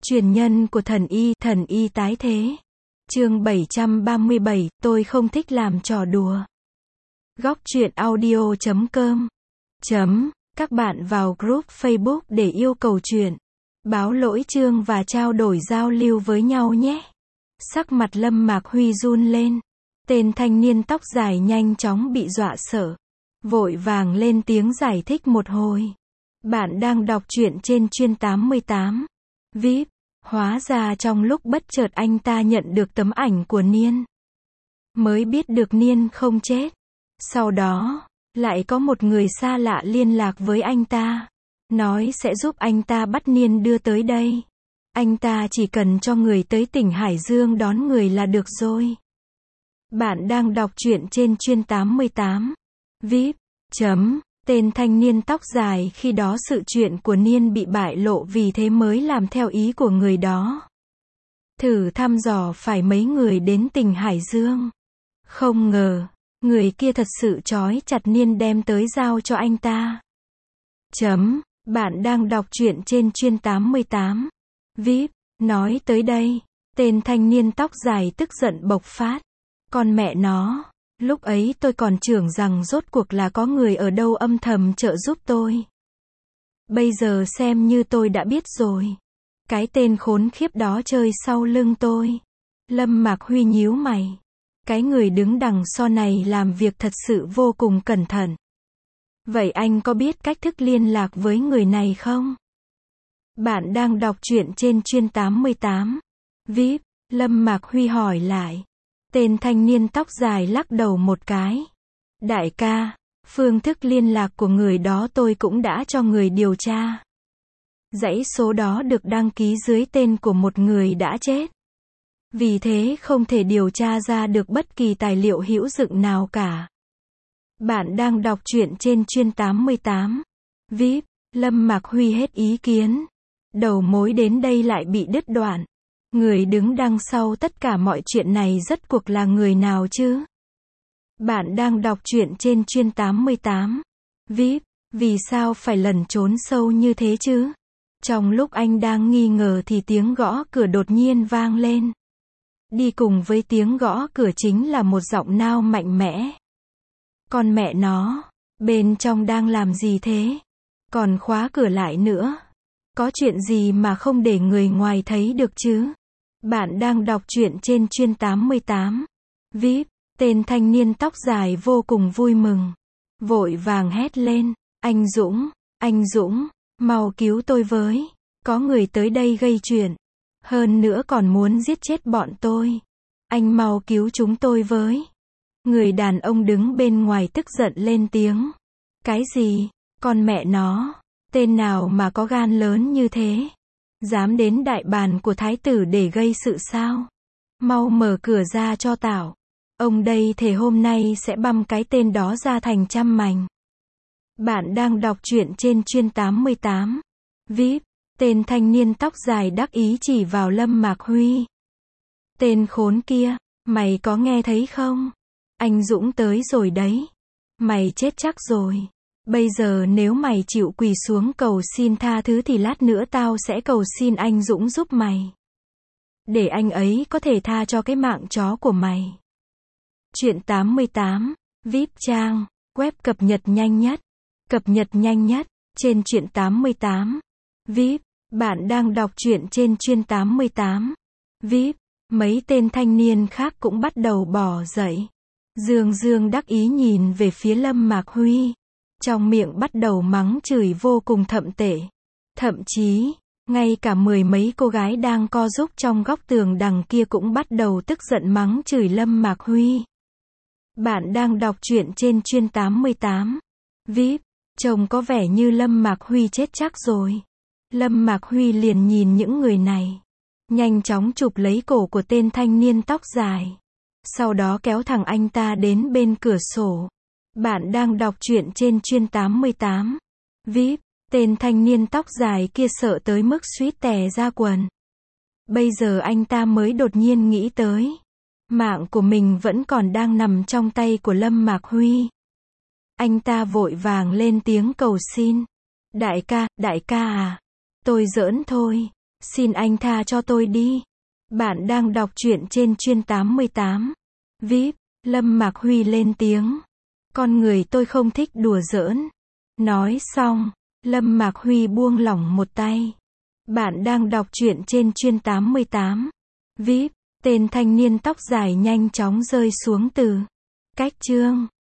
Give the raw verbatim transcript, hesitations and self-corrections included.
Truyền nhân của thần y, thần y tái thế. Chương bảy trăm ba mươi bảy, tôi không thích làm trò đùa. Góc truyện audio chấm com. Chấm, các bạn vào group Facebook để yêu cầu truyện, báo lỗi chương và trao đổi giao lưu với nhau nhé. Sắc mặt Lâm Mạc Huy run lên. Tên thanh niên tóc dài nhanh chóng bị dọa sợ. Vội vàng lên tiếng giải thích một hồi. Bạn đang đọc truyện trên chuyên tám mươi tám. vê i pê. Hóa ra trong lúc bất chợt anh ta nhận được tấm ảnh của Niên. Mới biết được Niên không chết. Sau đó, lại có một người xa lạ liên lạc với anh ta. Nói sẽ giúp anh ta bắt Niên đưa tới đây. Anh ta chỉ cần cho người tới tỉnh Hải Dương đón người là được rồi. Bạn đang đọc truyện trên chuyên tám mươi tám. vê i pê. Chấm. Tên thanh niên tóc dài khi đó sự chuyện của Niên bị bại lộ vì thế mới làm theo ý của người đó. Thử thăm dò phải mấy người đến tỉnh Hải Dương. Không ngờ, người kia thật sự trói chặt Niên đem tới giao cho anh ta. Chấm. Bạn đang đọc truyện trên chuyên tám mươi tám. vê i pê. Nói tới đây, tên thanh niên tóc dài tức giận bộc phát. Con mẹ nó. Lúc ấy tôi còn tưởng rằng rốt cuộc là có người ở đâu âm thầm trợ giúp tôi. Bây giờ xem như tôi đã biết rồi. Cái tên khốn khiếp đó chơi sau lưng tôi. Lâm Mạc Huy nhíu mày. Cái người đứng đằng sau này làm việc thật sự vô cùng cẩn thận. Vậy anh có biết cách thức liên lạc với người này không? Bạn đang đọc truyện trên chuyên tám mươi tám. vê i pê. Lâm Mạc Huy hỏi lại. Tên thanh niên tóc dài lắc đầu một cái. Đại ca, phương thức liên lạc của người đó tôi cũng đã cho người điều tra. Dãy số đó được đăng ký dưới tên của một người đã chết. Vì thế không thể điều tra ra được bất kỳ tài liệu hữu dụng nào cả. Bạn đang đọc truyện trên chuyên tám mươi tám. vê i pê. Lâm Mạc Huy hết ý kiến. Đầu mối đến đây lại bị đứt đoạn. Người đứng đằng sau tất cả mọi chuyện này rốt cuộc là người nào chứ? Bạn đang đọc truyện trên chuyên tám mươi tám. vê i pê. Vì sao phải lẩn trốn sâu như thế chứ? Trong lúc anh đang nghi ngờ thì tiếng gõ cửa đột nhiên vang lên. Đi cùng với tiếng gõ cửa chính là một giọng nao mạnh mẽ. Con mẹ nó, bên trong đang làm gì thế? Còn khóa cửa lại nữa. Có chuyện gì mà không để người ngoài thấy được chứ? Bạn đang đọc truyện trên chuyên tám mươi tám. vê i pê. Tên thanh niên tóc dài vô cùng vui mừng. Vội vàng hét lên. Anh Dũng, anh Dũng, mau cứu tôi với. Có người tới đây gây chuyện. Hơn nữa còn muốn giết chết bọn tôi. Anh mau cứu chúng tôi với. Người đàn ông đứng bên ngoài tức giận lên tiếng. Cái gì? Con mẹ nó. Tên nào mà có gan lớn như thế? Dám đến đại bàn của thái tử để gây sự sao? Mau mở cửa ra cho tảo. Ông đây thề hôm nay sẽ băm cái tên đó ra thành trăm mảnh. Bạn đang đọc truyện trên chuyên tám mươi tám. vê i pê. Tên thanh niên tóc dài đắc ý chỉ vào Lâm Mạc Huy. Tên khốn kia, mày có nghe thấy không? Anh Dũng tới rồi đấy. Mày chết chắc rồi. Bây giờ nếu mày chịu quỳ xuống cầu xin tha thứ thì lát nữa tao sẽ cầu xin anh Dũng giúp mày. Để anh ấy có thể tha cho cái mạng chó của mày. Truyện tám mươi tám, vê i pê trang, web cập nhật nhanh nhất. Cập nhật nhanh nhất, trên truyện tám mươi tám. vê i pê, bạn đang đọc truyện trên chuyên tám mươi tám. vê i pê, mấy tên thanh niên khác cũng bắt đầu bỏ dậy. Dương Dương đắc ý nhìn về phía Lâm Mạc Huy. Trong miệng bắt đầu mắng chửi vô cùng thậm tệ. Thậm chí, ngay cả mười mấy cô gái đang co giúp trong góc tường đằng kia cũng bắt đầu tức giận mắng chửi Lâm Mạc Huy. Bạn đang đọc truyện trên chuyên tám mươi tám. vê i pê, trông có vẻ như Lâm Mạc Huy chết chắc rồi. Lâm Mạc Huy liền nhìn những người này. Nhanh chóng chụp lấy cổ của tên thanh niên tóc dài. Sau đó kéo thẳng anh ta đến bên cửa sổ. Bạn đang đọc truyện trên chuyên tám mươi tám. vê i pê, tên thanh niên tóc dài kia sợ tới mức suýt tè ra quần. Bây giờ anh ta mới đột nhiên nghĩ tới. Mạng của mình vẫn còn đang nằm trong tay của Lâm Mạc Huy. Anh ta vội vàng lên tiếng cầu xin. Đại ca, đại ca à. Tôi giỡn thôi. Xin anh tha cho tôi đi. Bạn đang đọc truyện trên chuyên tám mươi tám. vê i pê, Lâm Mạc Huy lên tiếng. Con người tôi không thích đùa giỡn. Nói xong, Lâm Mạc Huy buông lỏng một tay. Bạn đang đọc truyện trên chuyên tám mươi tám. vê i pê, tên thanh niên tóc dài nhanh chóng rơi xuống từ cách chương.